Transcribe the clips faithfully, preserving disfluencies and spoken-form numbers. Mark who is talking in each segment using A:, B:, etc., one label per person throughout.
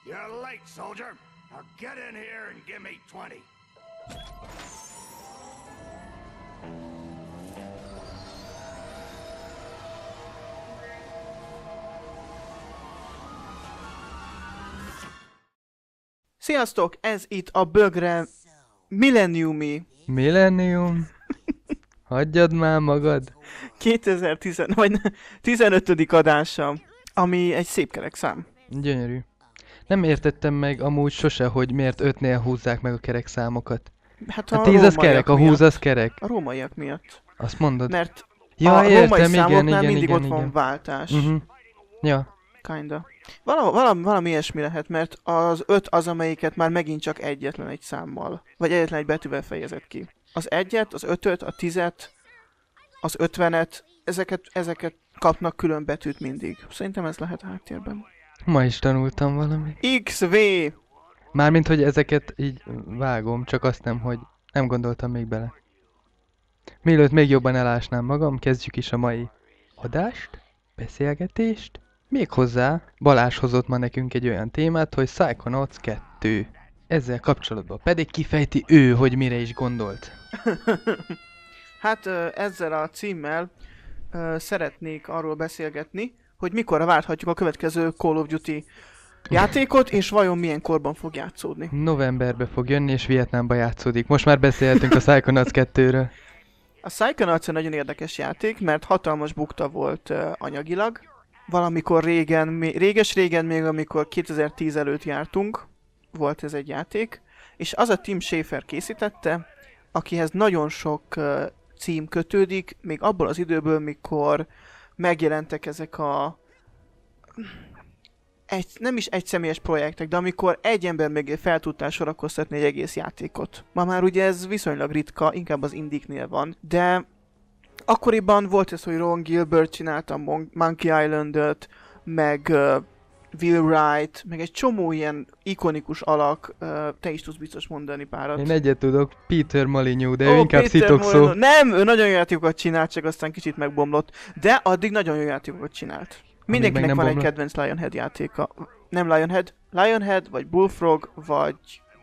A: You're late, soldier. Now get in here and give me twenty.
B: Sziasztok! Ez itt a bögre Millenniumi
C: Millennium? Hagyjad már magad.
B: kétezer-tíz vagy tizenötödik adása, ami egy szép kerek szám.
C: Gyönyörű. Nem értettem meg amúgy sose, hogy miért ötnél húzzák meg a kerek számokat.
B: Hát
C: A tíz az kerek, a húsz az kerek.
B: A rómaiak miatt.
C: Azt mondod?
B: Mert
C: ja,
B: a
C: értem,
B: római
C: igen,
B: számoknál
C: igen,
B: mindig
C: igen,
B: ott
C: igen.
B: van váltás.
C: Uh-huh. Ja.
B: Kinda. Valami, valami, valami ilyesmi lehet, mert az öt az, amelyiket már megint csak egyetlen egy számmal, vagy egyetlen egy betűvel fejezett ki. Az egyet, az ötöt, a tizet, az ötvenet, ezeket, ezeket kapnak külön betűt mindig. Szerintem ez lehet a háttérben.
C: Ma is tanultam valamit.
B: iksz vé!
C: Mármint, hogy ezeket így vágom, csak azt nem, hogy nem gondoltam még bele. Mielőtt még jobban elásnám magam, kezdjük is a mai adást, beszélgetést. Méghozzá Balázs hozott ma nekünk egy olyan témát, hogy Psychonauts kettő. Ezzel kapcsolatban pedig kifejti ő, hogy mire is gondolt.
B: Hát ö, ezzel a címmel ö, szeretnék arról beszélgetni, hogy mikorra várhatjuk a következő Call of Duty játékot, és vajon milyen korban fog játszódni.
C: Novemberbe fog jönni, és Vietnámba játszódik. Most már beszélhetünk a Psychonauts kettőről.
B: A Psychonauts egy nagyon érdekes játék, mert hatalmas bukta volt uh, anyagilag. Valamikor régen, mi, réges-régen még, amikor kétezer-tíz előtt jártunk, volt ez egy játék, és az a Tim Schafer készítette, akihez nagyon sok uh, cím kötődik, még abból az időből, mikor megjelentek ezek a... Egy, nem is egyszemélyes projektek, de amikor egy ember még fel tudtál sorakoztatni egy egész játékot. Ma már ugye ez viszonylag ritka, inkább az indiknél van, de akkoriban volt ez, hogy Ron Gilbert csinálta a Mon- Monkey Island-öt, meg uh, Will Wright, meg egy csomó ilyen ikonikus alak, uh, te is tudsz biztos mondani párat.
C: Én egyet tudok, Peter Molyneux, de ő
B: Ó,
C: inkább
B: Peter
C: szitokszó.
B: Molyneux. Nem, ő nagyon jó játékokat csinált, csak aztán kicsit megbomlott, de addig nagyon jó játékokat csinált. Mindenkinek
C: nem
B: van
C: bomlott.
B: egy kedvenc Lionhead játéka. Nem Lionhead, Lionhead, vagy Bullfrog, vagy...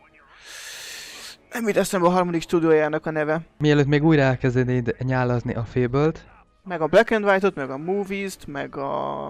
B: Nem jut eszembe a harmadik stúdiójának a neve.
C: Mielőtt még újra elkezdenéd nyálazni a Fable-t,
B: Meg a Black and White-ot, meg a Movies-t, meg a...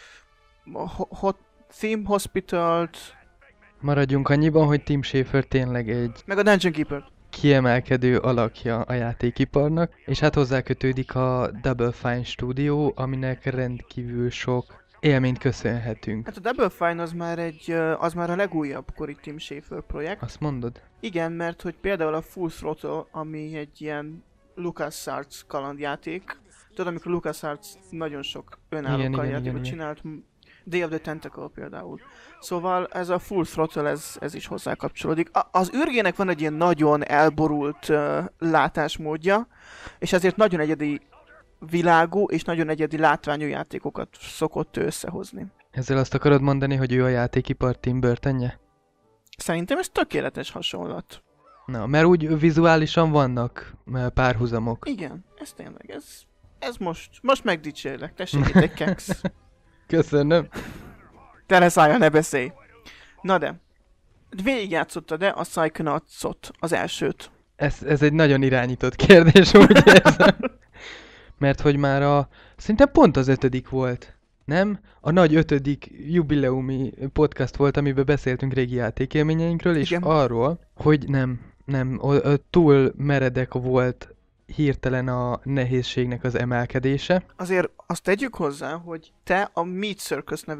B: a Hot Theme Hospital-t,
C: maradjunk annyiban, hogy Tim Schafer tényleg egy
B: meg a Dungeon Keeper-t.
C: kiemelkedő alakja a játékiparnak, és hát hozzá kötődik a Double Fine Studio, aminek rendkívül sok élményt köszönhetünk.
B: Hát a Double Fine az már egy, ö, az már a legújabb kori Tim Schafer projekt.
C: Azt mondod?
B: Igen, mert hogy például a Full Throttle, ami egy ilyen LucasArts kalandjáték. Tudod, amikor LucasArts nagyon sok önálló
C: Igen, igen,
B: kalandjátékot
C: igen, igen.
B: csinált, m- Day of the Tentacle például. Szóval ez a Full Throttle, ez, ez is hozzá kapcsolódik. A- az űrgének van egy ilyen nagyon elborult uh, látásmódja, és ezért nagyon egyedi világú és nagyon egyedi látványú játékokat szokott ő összehozni.
C: Ezzel azt akarod mondani, hogy ő a játékipar Tim Burtonje?
B: Szerintem ez tökéletes hasonlat.
C: Na, mert úgy vizuálisan vannak eh, párhuzamok.
B: Igen, ez tényleg, ez, ez most, most megdicsérlek, tessék itt egy keksz.
C: Köszönöm.
B: Te leszállja, ne beszélj. Na de, végigjátszottad de a Psychonauts-ot, az elsőt.
C: Ez, ez egy nagyon irányított kérdés, úgy érzem. Mert hogy már a... Szerintem pont az ötödik volt. Nem? A nagy ötödik jubileumi podcast volt, amiben beszéltünk régi játékélményeinkről, és
B: Igen.
C: arról, hogy nem, nem, o, o, túl meredek volt hirtelen a nehézségnek az emelkedése.
B: Azért azt tegyük hozzá, hogy te a Meat Circus nevű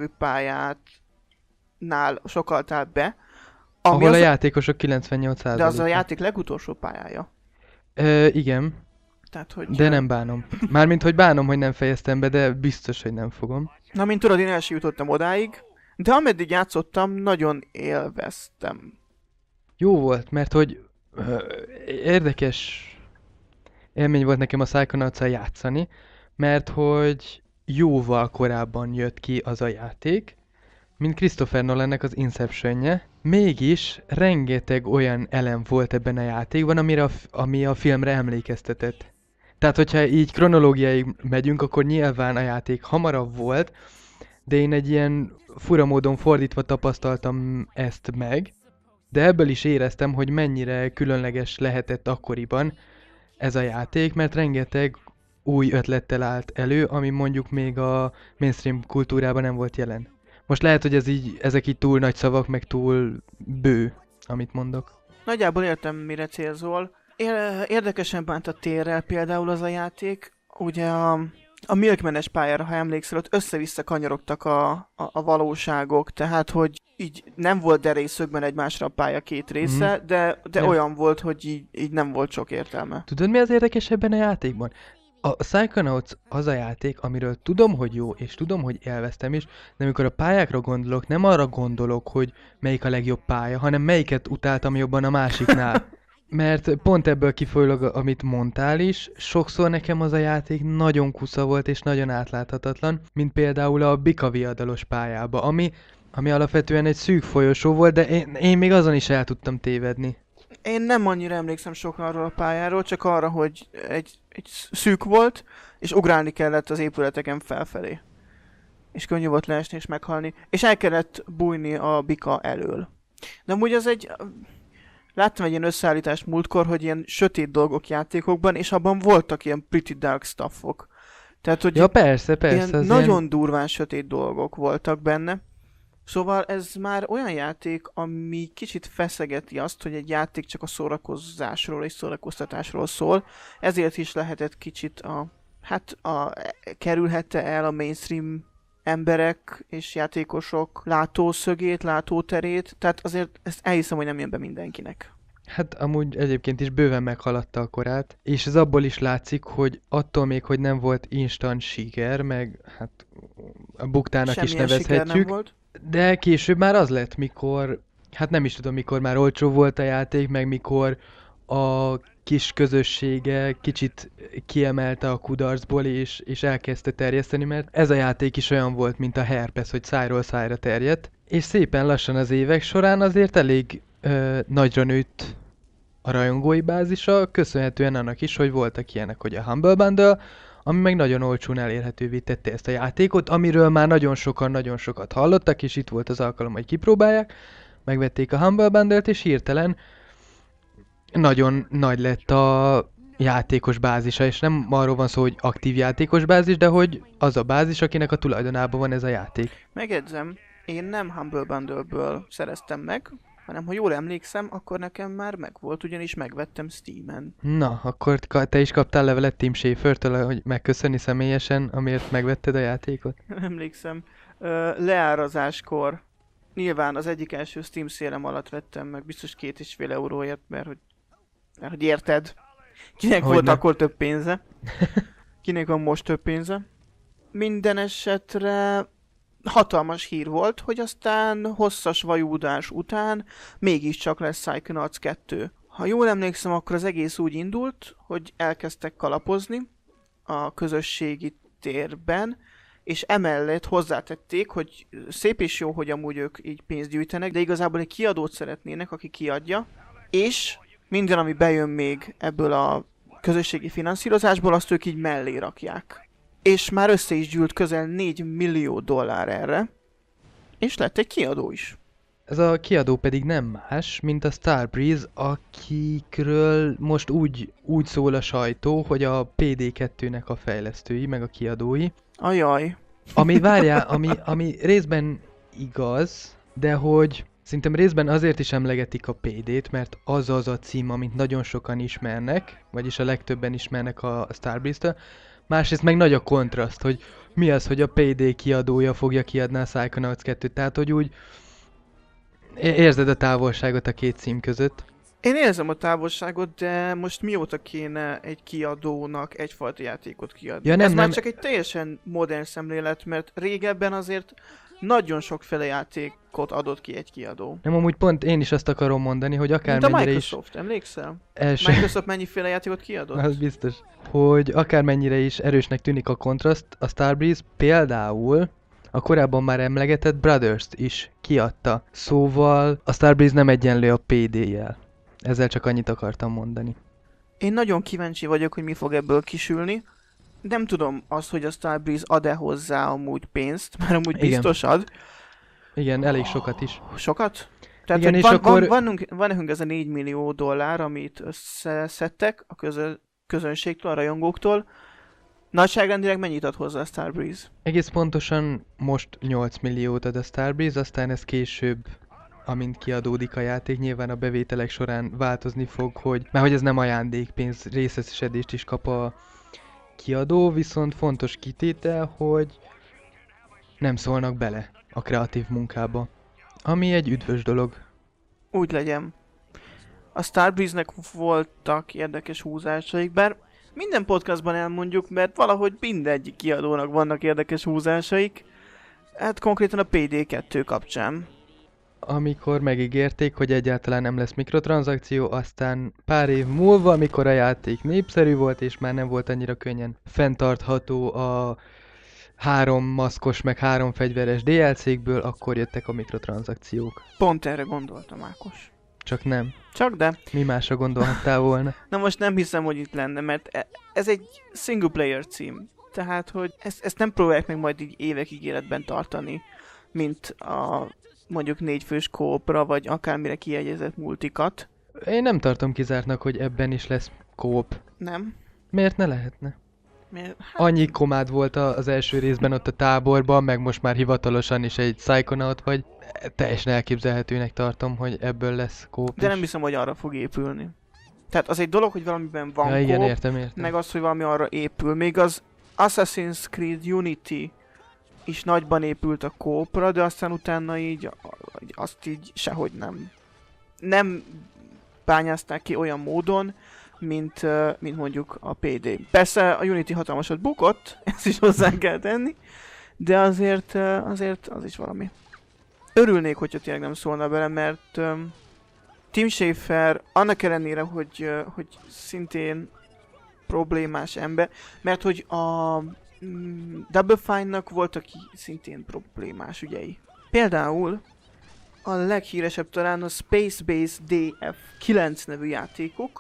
B: pályánál sokaltál be, ami
C: Ahol a
B: az,
C: játékosok kilencvennyolc
B: de az a
C: százaléka.
B: játék legutolsó pályája.
C: Ö, igen,
B: Tehát, hogy...
C: de nem bánom. Mármint, hogy bánom, hogy nem fejeztem be, de biztos, hogy nem fogom.
B: Na, mint tudod, én el sem jutottam odáig, de ameddig játszottam, nagyon élveztem.
C: Jó volt, mert hogy ö, érdekes élmény volt nekem a Psychonauts-al játszani, mert hogy jóval korábban jött ki az a játék, mint Christopher Nolannek az Inceptionje. Mégis rengeteg olyan elem volt ebben a játékban, amire a, f- ami a filmre emlékeztetett. Tehát, hogyha így kronológiáig megyünk, akkor nyilván a játék hamarabb volt, de én egy ilyen fura módon fordítva tapasztaltam ezt meg, de ebből is éreztem, hogy mennyire különleges lehetett akkoriban ez a játék, mert rengeteg új ötlettel állt elő, ami mondjuk még a mainstream kultúrában nem volt jelen. Most lehet, hogy ez így, ezek így túl nagy szavak, meg túl bő, amit mondok.
B: Nagyjából értem, mire célzol. Érdekesen bánt a térrel például az a játék. Ugye a, a Milkman-es pályára, ha emlékszel, ott össze-vissza kanyarogtak a, a, a valóságok, tehát hogy így nem volt derészögben egymásra a pálya két része, mm. de, de ja. olyan volt, hogy így, így nem volt sok értelme.
C: Tudod, mi az érdekes ebben a játékban? A Psychonauts az a játék, amiről tudom, hogy jó, és tudom, hogy élveztem is, de amikor a pályákra gondolok, nem arra gondolok, hogy melyik a legjobb pálya, hanem melyiket utáltam jobban a másiknál. Mert pont ebből kifolyólag, amit mondtál is, sokszor nekem az a játék nagyon kusza volt és nagyon átláthatatlan, mint például a Bika viadalos pályába, ami, ami alapvetően egy szűk folyosó volt, de én, én még azon is el tudtam tévedni.
B: Én nem annyira emlékszem sokan arról a pályáról, csak arra, hogy egy, egy szűk volt, és ugrálni kellett az épületeken felfelé. És könnyű volt leesni és meghalni, és el kellett bújni a bika elől. De amúgy az egy... Láttam egy ilyen összeállítást múltkor, hogy ilyen sötét dolgok játékokban, és abban voltak ilyen pretty dark stuffok. Tehát, hogy
C: ja, persze, persze.
B: Ilyen nagyon ilyen... durván sötét dolgok voltak benne. Szóval ez már olyan játék, ami kicsit feszegeti azt, hogy egy játék csak a szórakozásról és szórakoztatásról szól. Ezért is lehetett kicsit a... Hát a, kerülhette el a mainstream emberek és játékosok látószögét, látóterét, tehát azért ezt elhiszem, hogy nem jön be mindenkinek.
C: Hát amúgy egyébként is bőven meghaladta a korát, és ez abból is látszik, hogy attól még, hogy nem volt instant siker, meg hát a buktának
B: Semmilyen
C: is nevezhetjük, de később már az lett, mikor, hát nem is tudom, mikor már olcsó volt a játék, meg mikor a kis közössége kicsit kiemelte a kudarcból, és, és elkezdte terjeszteni, mert ez a játék is olyan volt, mint a herpes, hogy szájról szájra terjedt, és szépen lassan az évek során azért elég ö, nagyra nőtt a rajongói bázisa, köszönhetően annak is, hogy voltak ilyenek, hogy a Humble Bundle, ami meg nagyon olcsón elérhetővé tette ezt a játékot, amiről már nagyon sokan, nagyon sokat hallottak, és itt volt az alkalom, hogy kipróbálják, megvették a Humble Bundle-t, és hirtelen nagyon nagy lett a játékos bázisa, és nem arról van szó, hogy aktív játékos bázis, de hogy az a bázis, akinek a tulajdonában van ez a játék.
B: Megjegyzem, én nem Humble Bundle-ből szereztem meg, hanem ha jól emlékszem, akkor nekem már megvolt, ugyanis megvettem Steamen.
C: Na, akkor te is kaptál levelet Tim Schafertől, hogy megköszönni személyesen, amiért megvetted a játékot?
B: Nem emlékszem. Ö, leárazáskor nyilván az egyik első Steam szélem alatt vettem meg, biztos két és fél euróért, mert hogy, mert hogy érted, kinek hogy volt ne? Akkor több pénze, kinek van most több pénze. Minden esetre hatalmas hír volt, hogy aztán hosszas vajúdás után mégiscsak lesz Psychonauts kettő. Ha jól emlékszem, akkor az egész úgy indult, hogy elkezdtek kalapozni a közösségi térben, és emellett hozzátették, hogy szép és jó, hogy amúgy ők így pénzt gyűjtenek, de igazából egy kiadót szeretnének, aki kiadja, és minden, ami bejön még ebből a közösségi finanszírozásból, azt ők így mellé rakják. És már össze is gyűlt közel négy millió dollár erre, és lett egy kiadó is.
C: Ez a kiadó pedig nem más, mint a Starbreeze, akikről most úgy, úgy szól a sajtó, hogy a pé dé kettőnek a fejlesztői, meg a kiadói.
B: Ajaj.
C: Ami várjál, ami, ami részben igaz, de hogy szerintem részben azért is emlegetik a pé dét, mert az az a cím, amit nagyon sokan ismernek, vagyis a legtöbben ismernek a Starbreeze-től. Másrészt meg nagy a kontraszt, hogy mi az, hogy a pé dé kiadója fogja kiadni a Psychonauts kettőt, tehát hogy úgy érzed a távolságot a két cím között.
B: Én érzem a távolságot, de most mióta kéne egy kiadónak egyfajta játékot kiadni?
C: Ja, nem,
B: Ez már
C: nem.
B: csak egy teljesen modern szemlélet, mert régebben azért nagyon sokféle játékot adott ki egy kiadó.
C: Nem, amúgy pont én is azt akarom mondani, hogy akármennyire
B: is...
C: is...
B: Mint a Microsoft, emlékszel?
C: Első...
B: Microsoft mennyiféle játékot kiadott?
C: Az biztos. Hogy akármennyire is erősnek tűnik a kontraszt, a Starbreeze például a korábban már emlegetett Brothers-t is kiadta. Szóval a Starbreeze nem egyenlő a pé dé-jel. Ezzel csak annyit akartam mondani.
B: Én nagyon kíváncsi vagyok, hogy mi fog ebből kisülni. nem tudom azt, hogy a Starbreeze ad-e hozzá amúgy pénzt, mert amúgy
C: Igen.
B: biztos ad.
C: Igen, elég sokat is.
B: Sokat? Tehát,
C: Igen,
B: hogy
C: és
B: van,
C: akkor-
B: van, van, van nekünk ez a négy millió dollár, amit összeszedtek a közö, közönségtől, a rajongóktól. Nagyságrendileg mennyit ad hozzá a Starbreeze?
C: Egész pontosan most nyolc milliót ad a Starbreeze, aztán ez később, amint kiadódik a játék, nyilván a bevételek során változni fog, hogy, mert hogy ez nem ajándékpénz, részesedést is kap a kiadó, viszont fontos kitétel, hogy nem szólnak bele a kreatív munkába, ami egy üdvös dolog.
B: Úgy legyen. A Starbreeze-nek voltak érdekes húzásaik, bár minden podcastban elmondjuk, mert valahogy mindegyik kiadónak vannak érdekes húzásaik. Hát konkrétan a pé dé kettő kapcsán.
C: Amikor megígérték, hogy egyáltalán nem lesz mikrotranszakció, aztán pár év múlva, amikor a játék népszerű volt, és már nem volt annyira könnyen fenntartható a három maszkos meg három fegyveres dé el cé-kből, akkor jöttek a mikrotranszakciók.
B: Pont erre gondoltam, Ákos.
C: Csak nem.
B: Csak de.
C: Mi másra gondolhattál volna?
B: Na most nem hiszem, hogy itt lenne, mert e- ez egy single player cím. Tehát, hogy ezt, ezt nem próbálják meg majd így évekig életben tartani, mint a mondjuk négyfős kópra, vagy akármire kiegyezett multikat.
C: Én nem tartom kizártnak, hogy ebben is lesz kóp.
B: Nem?
C: Miért ne lehetne?
B: Miért? Hát,
C: Annyi komád volt a- az első részben ott a táborban, meg most már hivatalosan is egy Psychonaut vagy. Teljesen elképzelhetőnek tartom, hogy ebből lesz kóp
B: de nem
C: is.
B: hiszem, hogy arra fog épülni. Tehát az egy dolog, hogy valamiben van
C: Ja, igen,
B: kóp,
C: értem, értem.
B: meg az, hogy valami arra épül. Még az Assassin's Creed Unity is nagyban épült a kópra, de aztán utána így azt így sehogy nem. Nem bányázták ki olyan módon, mint, ö, mint mondjuk a pé dé. Persze a Unity hatalmasat bukott, ezt is hozzá kell tenni, de azért, ö, azért az is valami. Örülnék, hogyha tényleg nem szólna bele, mert ö, Tim Schafer annak ellenére, hogy, ö, hogy szintén problémás ember, mert hogy a mm, Double Fine-nak voltak szintén problémás ügyei. Például a leghíresebb talán a Space Base dé ef kilenc nevű játékok,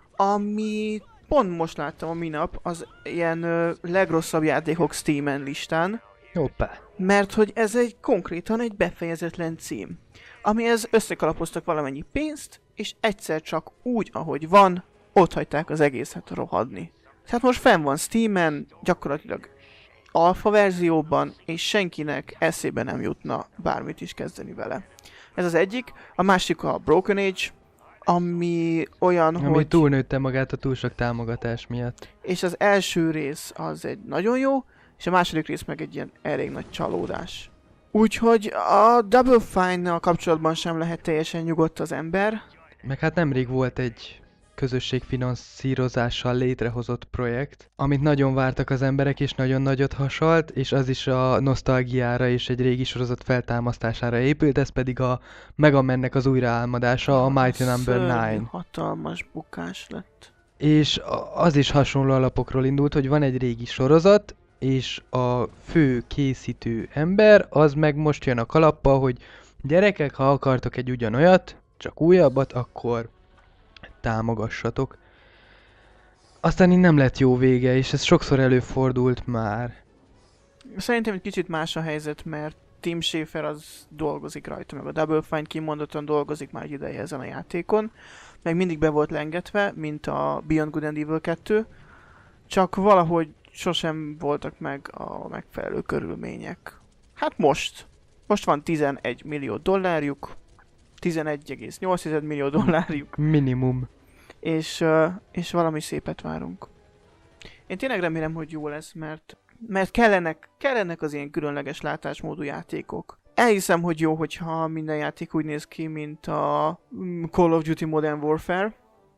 B: ami pont most láttam a minap az ilyen ö, legrosszabb játékok Steamen listán,
C: Hoppá.
B: mert hogy ez egy konkrétan egy befejezetlen cím, amihez összekalapoztak valamennyi pénzt, és egyszer csak úgy, ahogy van, ott hagyták az egészet rohadni. Tehát most fenn van Steamen, gyakorlatilag alfa verzióban, és senkinek eszébe nem jutna bármit is kezdeni vele. Ez az egyik. A másik a Broken Age, ami olyan,
C: Ami
B: hogy...
C: túlnőtte magát a túl sok támogatás miatt.
B: És az első rész az egy nagyon jó, és a második rész meg egy ilyen elég nagy csalódás. Úgyhogy a Double Fine-nal kapcsolatban sem lehet teljesen nyugodt az ember.
C: Meg hát nemrég volt egy közösségfinanszírozással létrehozott projekt, amit nagyon vártak az emberek, és nagyon nagyot hasalt, és az is a nosztalgiára és egy régi sorozat feltámasztására épült, ez pedig a Mega Man-nek az újraálmodása, a Mighty Number
B: Szörnyű,
C: kilenc.
B: hatalmas bukás lett.
C: És a- az is hasonló alapokról indult, hogy van egy régi sorozat, és a fő készítő ember, az meg most jön a kalappal, hogy gyerekek, ha akartok egy ugyanolyat, csak újabbat, akkor támogassatok. Aztán így nem lett jó vége, és ez sokszor előfordult már.
B: Szerintem egy kicsit más a helyzet, mert Tim Schafer az dolgozik rajta, meg a Double Fine kimondottan dolgozik már egy ideje ezen a játékon. Meg mindig be volt lengetve, mint a Beyond Good and Evil kettő. Csak valahogy sosem voltak meg a megfelelő körülmények. Hát most. Most van tizenegy millió dollárjuk. tizenegy egész nyolc millió dollárjuk.
C: Minimum.
B: És, uh, és valami szépet várunk. Én tényleg remélem, hogy jó lesz, mert, mert kellenek, kellenek az ilyen különleges látásmódú játékok. Elhiszem, hogy jó, hogyha minden játék úgy néz ki, mint a mm, Call of Duty Modern Warfare.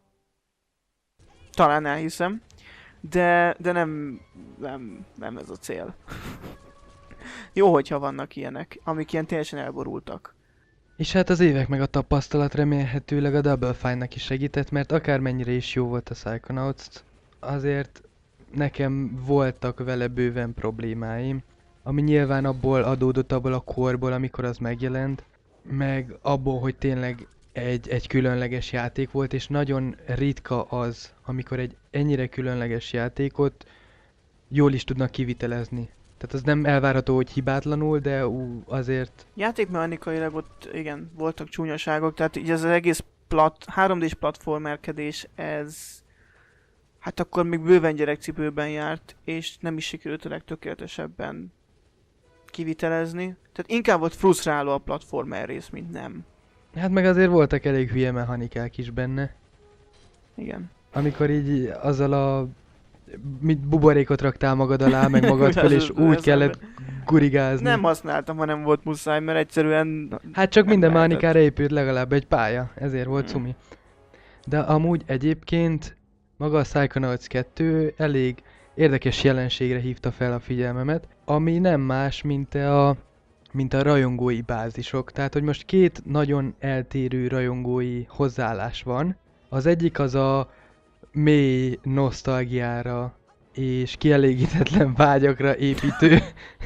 B: Talán elhiszem. De, de nem, nem, nem ez a cél. Jó, hogyha vannak ilyenek, amik ilyen teljesen elborultak.
C: És hát az évek meg a tapasztalat remélhetőleg a Double Fine-nak is segített, mert akármennyire is jó volt a Psychonauts, azért nekem voltak vele bőven problémáim, ami nyilván abból adódott, abból a korból, amikor az megjelent, meg abból, hogy tényleg egy, egy különleges játék volt, és nagyon ritka az, amikor egy ennyire különleges játékot jól is tudnak kivitelezni. Tehát az nem elvárható, hogy hibátlanul, de ú, azért...
B: Játékmechanikailag ott igen, voltak csúnyaságok, tehát így ez az egész plat, három dés platformerkedés, ez hát akkor még bőven gyerekcipőben járt, és nem is sikerült a legtökéletesebben kivitelezni. Tehát inkább volt frusztráló a platformer rész, mint nem.
C: Hát meg azért voltak elég hülye mechanikák is benne.
B: Igen.
C: Amikor így azzal a... mit buborékot raktál magad alá, meg magad föl, és
B: Ez-
C: úgy
B: ez
C: kellett gurigázni.
B: Nem használtam, ha nem volt muszáj, mert egyszerűen...
C: Hát csak
B: nem
C: minden
B: lehetett.
C: mechanikára épült legalább egy pálya, ezért volt
B: Hmm.
C: cumi. De amúgy egyébként maga a Psychonauts kettő elég érdekes jelenségre hívta fel a figyelmemet, ami nem más, mint a, mint a rajongói bázisok. Tehát, hogy most két nagyon eltérő rajongói hozzáállás van. Az egyik az a mély nosztalgiára és kielégítetlen vágyakra építő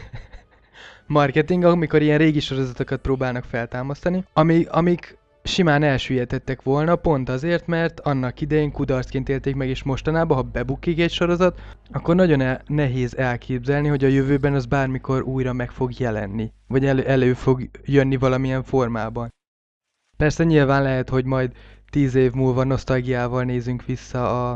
C: marketing, amikor ilyen régi sorozatokat próbálnak feltámasztani, ami, amik simán elsüllyedhettek volna, pont azért, mert annak idején kudarcként élték meg, és mostanában, ha bebukik egy sorozat, akkor nagyon el, nehéz elképzelni, hogy a jövőben az bármikor újra meg fog jelenni, vagy elő, elő fog jönni valamilyen formában. Persze nyilván lehet, hogy majd tíz év múlva nosztalgiával nézünk vissza a,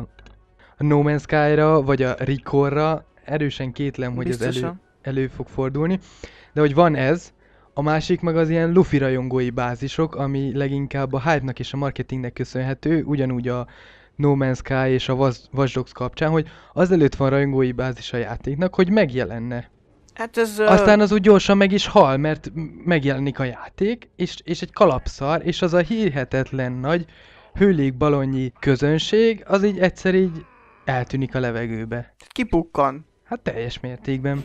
C: a No Man's Sky-ra, vagy a Recore-ra, erősen kétlem, hogy ez elő,
B: Biztosan.
C: elő fog fordulni, de hogy van ez, a másik meg az ilyen Luffy rajongói bázisok, ami leginkább a hype-nak és a marketingnek köszönhető, ugyanúgy a No Man's Sky és a Watch Dogs kapcsán, hogy azelőtt van rajongói bázis a játéknak, hogy megjelenne.
B: Hát ez...
C: Aztán az úgy gyorsan meg is hal, mert m- megjelenik a játék, és, és egy kalapszar, és az a hihetetlen nagy hőlékbalonnyi közönség, az így egyszer így eltűnik a levegőbe.
B: kipukkan.
C: Hát teljes mértékben.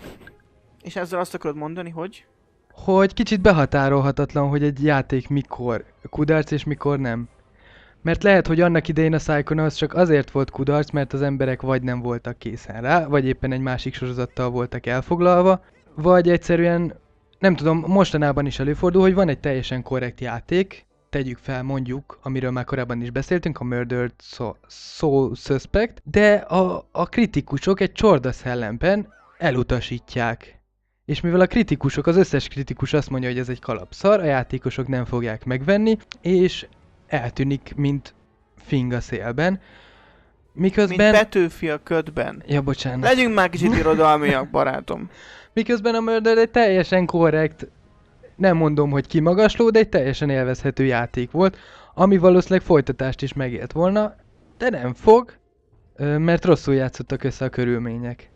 B: És ezzel azt akarod mondani, hogy...
C: Hogy kicsit behatárolhatatlan, hogy egy játék mikor kudarc és mikor nem. Mert lehet, hogy annak idején a Psychonauts csak azért volt kudarc, mert az emberek vagy nem voltak készen rá, vagy éppen egy másik sorozattal voltak elfoglalva, vagy egyszerűen, nem tudom, mostanában is előfordul, hogy van egy teljesen korrekt játék, tegyük fel mondjuk, amiről már korábban is beszéltünk, a Murdered So- Soul Suspect, de a, a kritikusok egy csorda szellemben elutasítják. És mivel a kritikusok, az összes kritikus azt mondja, hogy ez egy kalapszar, a játékosok nem fogják megvenni, és eltűnik, mint fing a szélben. Miközben...
B: Mint Petőfi a ködben.
C: Ja, bocsánat.
B: Legyünk már kicsit irodalmiak, barátom.
C: Miközben a Murder egy teljesen korrekt, nem mondom, hogy kimagasló, de egy teljesen élvezhető játék volt, ami valószínűleg folytatást is megélt volna, de nem fog, ö, mert rosszul játszottak össze a körülmények.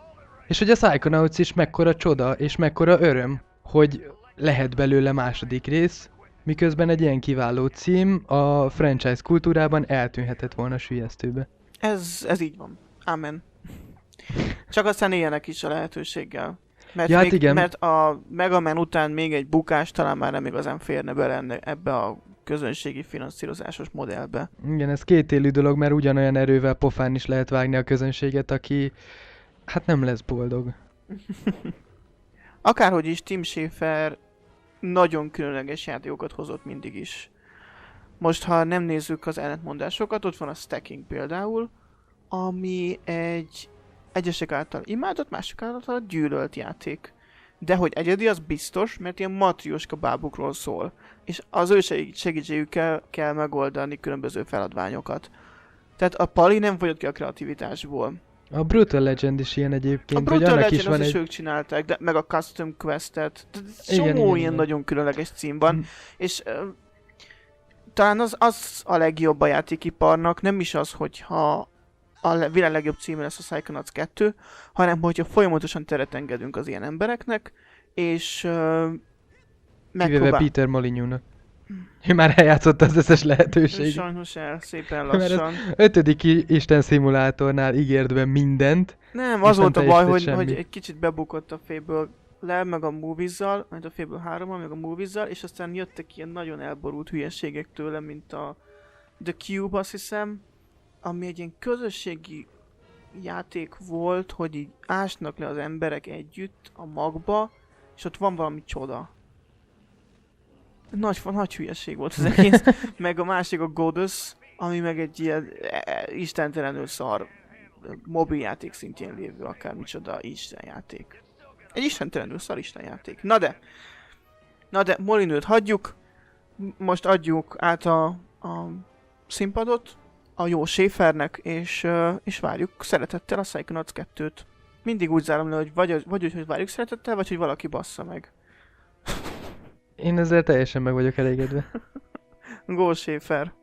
C: És hogy a Psychonauts is mekkora csoda, és mekkora öröm, hogy lehet belőle második rész, miközben egy ilyen kiváló cím a franchise kultúrában eltűnhetett volna süllyesztőbe.
B: Ez, ez így van. Amen. Csak aztán éljenek is a lehetőséggel. Mert,
C: Ja, hát
B: még,
C: igen.
B: mert a Mega Man után még egy bukás talán már nem igazán férne bele ebbe a közönségi finanszírozásos modellbe.
C: Igen, ez kétélű dolog, mert ugyanolyan erővel pofán is lehet vágni a közönséget, aki hát nem lesz boldog.
B: Akárhogy is, Tim Schafer nagyon különleges játékokat hozott mindig is. Most, ha nem nézzük az ellentmondásokat, ott van a Stacking például, ami egy egyesek által imádott, mások által gyűlölt játék. De hogy egyedi, az biztos, mert ilyen matrioska bábukról szól. És az ő segí- segítségükkel kell megoldani különböző feladványokat. Tehát a Pali nem fogyott ki a kreativitásból.
C: A Brutal Legend is ilyen egyébként,
B: A
C: hogy
B: Brutal
C: annak
B: Legend
C: is van
B: is
C: egy...
B: ők csinálták, de meg a Custom Quest-et. Tehát
C: Igen,
B: Csomó
C: igen,
B: ilyen
C: igen.
B: nagyon különleges cím van.
C: Mm.
B: És ö, talán az, az a legjobb a játékiparnak, nem is az, hogyha a le- világ legjobb címe lesz a Psychonauts kettő, hanem hogyha folyamatosan teret engedünk az ilyen embereknek, és ö,
C: Kivéve
B: megpróbál...
C: Peter Molyneux-nak. Ő már eljátszotta az összes lehetőséget.
B: Sajnos el, szépen
C: Mert az
B: lassan.
C: ötödik i- Isten szimulátornál ígért be mindent.
B: Nem,
C: és
B: az
C: nem
B: volt a baj, hogy,
C: teljesített
B: hogy
C: semmi.
B: egy kicsit bebukott a Fable le, meg a Movies-zal, majd a Fable hárommal, meg a Movies-zal, és aztán jöttek ilyen nagyon elborult hülyeségek tőle, mint a The Cube, azt hiszem, ami egy ilyen közösségi játék volt, hogy így ásnak le az emberek együtt a magba, és ott van valami csoda. Nagy, nagy hülyeség volt az egész, meg a másik a Goddess, ami meg egy ilyen e, e, istentelenül szar mobiljáték szintjén lévő akár micsoda istenjáték. Egy istentelenül szar istenjáték. Na de, na de Molinőt hagyjuk, most adjuk át a, a színpadot a jó Schaefernek, és, uh, és várjuk szeretettel a Psychonauts kettőt. Mindig úgy zárom le, hogy vagy, vagy úgy, hogy várjuk szeretettel, vagy hogy valaki bassza meg.
C: Én ezzel teljesen meg vagyok elégedve.
B: Go Schaefer!